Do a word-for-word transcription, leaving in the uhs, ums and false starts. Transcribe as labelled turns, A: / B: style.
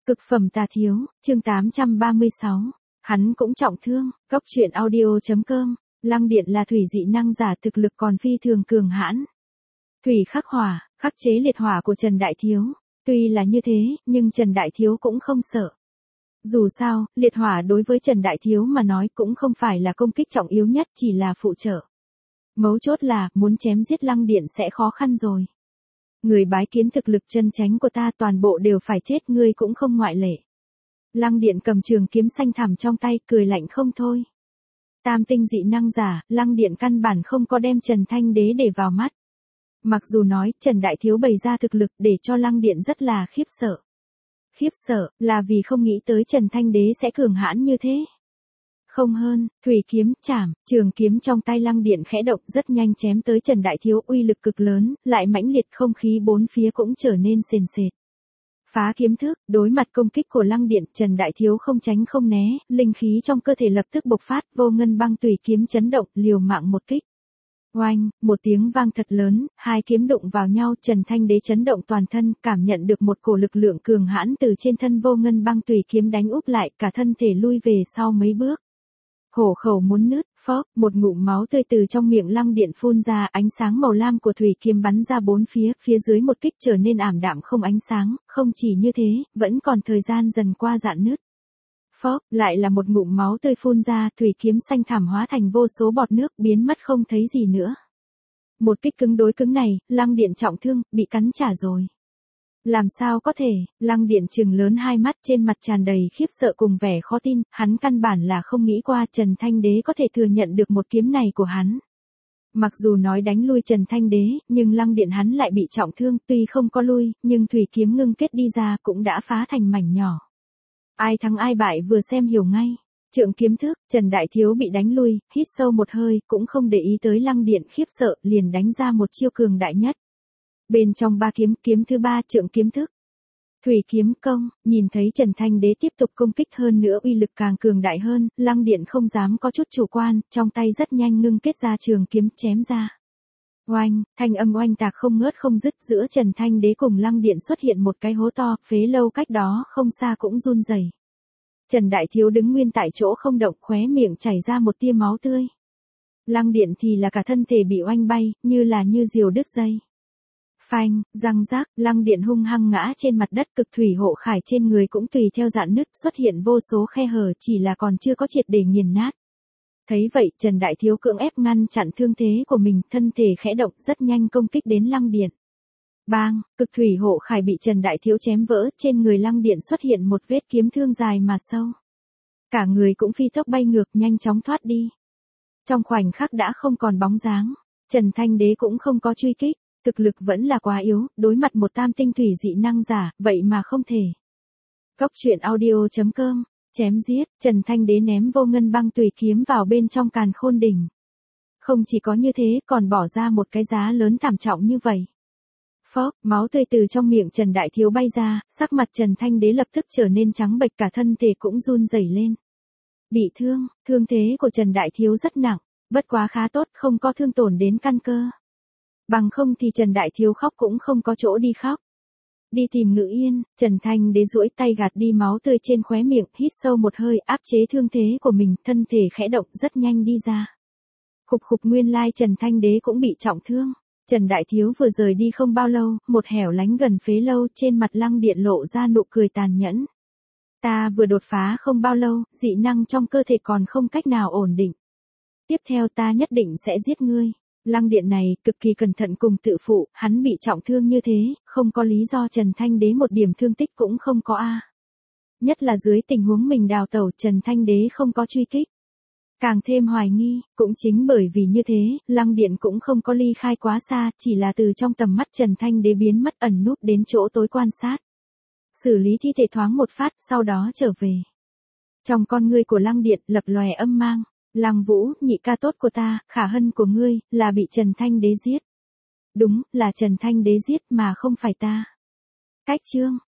A: Cực phẩm tà thiếu, chương tám trăm ba mươi sáu. Hắn cũng trọng thương, Cốc truyện audio chấm com. Lăng Điện là thủy dị năng giả thực lực còn phi thường cường hãn. Thủy khắc hỏa, khắc chế liệt hỏa của Trần Đại Thiếu. Tuy là như thế, nhưng Trần Đại Thiếu cũng không sợ. Dù sao, liệt hỏa đối với Trần Đại Thiếu mà nói cũng không phải là công kích trọng yếu nhất, chỉ là phụ trợ. Mấu chốt là, muốn chém giết Lăng Điện sẽ khó khăn rồi. Người bái kiến thực lực chân chánh của ta toàn bộ đều phải chết, ngươi cũng không ngoại lệ. Lăng Điện cầm trường kiếm xanh thẳm trong tay, cười lạnh không thôi. Tam tinh dị năng giả, Lăng Điện căn bản không có đem Trần Thanh Đế để vào mắt. Mặc dù nói, Trần Đại Thiếu bày ra thực lực để cho Lăng Điện rất là khiếp sợ. Khiếp sợ, là vì không nghĩ tới Trần Thanh Đế sẽ cường hãn như thế. Không hơn, thủy kiếm chảm, trường kiếm trong tay Lăng Điện khẽ động rất nhanh chém tới Trần Đại Thiếu, uy lực cực lớn, lại mãnh liệt, không khí bốn phía cũng trở nên sền sệt. Phá kiếm thức, đối mặt công kích của Lăng Điện, Trần Đại Thiếu không tránh không né, linh khí trong cơ thể lập tức bộc phát, vô ngân băng tùy kiếm chấn động, liều mạng một kích. Oanh, một tiếng vang thật lớn, hai kiếm đụng vào nhau, Trần Thanh Đế chấn động toàn thân, cảm nhận được một cổ lực lượng cường hãn từ trên thân vô ngân băng tùy kiếm đánh úp lại, cả thân thể lui về sau mấy bước. Hổ khẩu muốn nứt, phốc, một ngụm máu tươi từ trong miệng Lăng Điện phun ra, ánh sáng màu lam của thủy kiếm bắn ra bốn phía, phía dưới một kích trở nên ảm đạm không ánh sáng, không chỉ như thế, vẫn còn thời gian dần qua rạn nứt. Phốc, lại là một ngụm máu tươi phun ra, thủy kiếm xanh thảm hóa thành vô số bọt nước, biến mất không thấy gì nữa. Một kích cứng đối cứng này, Lăng Điện trọng thương, bị cắn trả rồi. Làm sao có thể, Lăng Điện trừng lớn hai mắt, trên mặt tràn đầy khiếp sợ cùng vẻ khó tin, hắn căn bản là không nghĩ qua Trần Thanh Đế có thể thừa nhận được một kiếm này của hắn. Mặc dù nói đánh lui Trần Thanh Đế, nhưng Lăng Điện hắn lại bị trọng thương, tuy không có lui, nhưng thủy kiếm ngưng kết đi ra cũng đã phá thành mảnh nhỏ. Ai thắng ai bại vừa xem hiểu ngay. Trượng kiếm thức, Trần Đại Thiếu bị đánh lui, hít sâu một hơi, cũng không để ý tới Lăng Điện khiếp sợ, liền đánh ra một chiêu cường đại nhất. Bên trong ba kiếm, kiếm thứ ba trượng kiếm thức. Thủy kiếm công, nhìn thấy Trần Thanh Đế tiếp tục công kích hơn nữa, uy lực càng cường đại hơn, Lăng Điện không dám có chút chủ quan, trong tay rất nhanh ngưng kết ra trường kiếm chém ra. Oanh, thanh âm oanh tạc không ngớt không dứt, giữa Trần Thanh Đế cùng Lăng Điện xuất hiện một cái hố to, phế lâu cách đó không xa cũng run rẩy. Trần Đại Thiếu đứng nguyên tại chỗ không động, khóe miệng chảy ra một tia máu tươi. Lăng Điện thì là cả thân thể bị oanh bay, như là như diều đứt dây. Phanh, răng rác, Lăng Điện hung hăng ngã trên mặt đất, cực thủy hộ khải trên người cũng tùy theo rạn nứt, xuất hiện vô số khe hở, chỉ là còn chưa có triệt để nghiền nát. Thấy vậy, Trần Đại Thiếu cưỡng ép ngăn chặn thương thế của mình, thân thể khẽ động rất nhanh công kích đến Lăng Điện. Bang, cực thủy hộ khải bị Trần Đại Thiếu chém vỡ, trên người Lăng Điện xuất hiện một vết kiếm thương dài mà sâu. Cả người cũng phi tốc bay ngược, nhanh chóng thoát đi. Trong khoảnh khắc đã không còn bóng dáng, Trần Thanh Đế cũng không có truy kích. Thực lực vẫn là quá yếu, đối mặt một tam tinh thủy dị năng giả, vậy mà không thể. Cốc truyện audio chấm com, chém giết, Trần Thanh Đế ném vô ngân băng tùy kiếm vào bên trong càn khôn đỉnh. Không chỉ có như thế, còn bỏ ra một cái giá lớn thảm trọng như vậy. Phốc, máu tươi từ trong miệng Trần Đại Thiếu bay ra, sắc mặt Trần Thanh Đế lập tức trở nên trắng bệch, cả thân thể cũng run rẩy lên. Bị thương, thương thế của Trần Đại Thiếu rất nặng, bất quá khá tốt, không có thương tổn đến căn cơ. Bằng không thì Trần Đại Thiếu khóc cũng không có chỗ đi khóc. Đi tìm Ngự Yên, Trần Thanh Đế duỗi tay gạt đi máu tươi trên khóe miệng, hít sâu một hơi, áp chế thương thế của mình, thân thể khẽ động rất nhanh đi ra. Khục khục, nguyên lai Trần Thanh Đế cũng bị trọng thương. Trần Đại Thiếu vừa rời đi không bao lâu, một hẻo lánh gần phế lâu, trên mặt Lăng Điện lộ ra nụ cười tàn nhẫn. Ta vừa đột phá không bao lâu, dị năng trong cơ thể còn không cách nào ổn định. Tiếp theo ta nhất định sẽ giết ngươi. Lăng Điện này, cực kỳ cẩn thận cùng tự phụ, hắn bị trọng thương như thế, không có lý do Trần Thanh Đế một điểm thương tích cũng không có a. Nhất là dưới tình huống mình đào tẩu, Trần Thanh Đế không có truy kích. Càng thêm hoài nghi, cũng chính bởi vì như thế, Lăng Điện cũng không có ly khai quá xa, chỉ là từ trong tầm mắt Trần Thanh Đế biến mất, ẩn núp đến chỗ tối quan sát. Xử lý thi thể thoáng một phát, sau đó trở về. Trong con ngươi của Lăng Điện lập lòe âm mang. Lăng Vũ, nhị ca tốt của ta, khả hân của ngươi, là bị Trần Thanh Đế giết. Đúng, là Trần Thanh Đế giết mà không phải ta. Cách chương,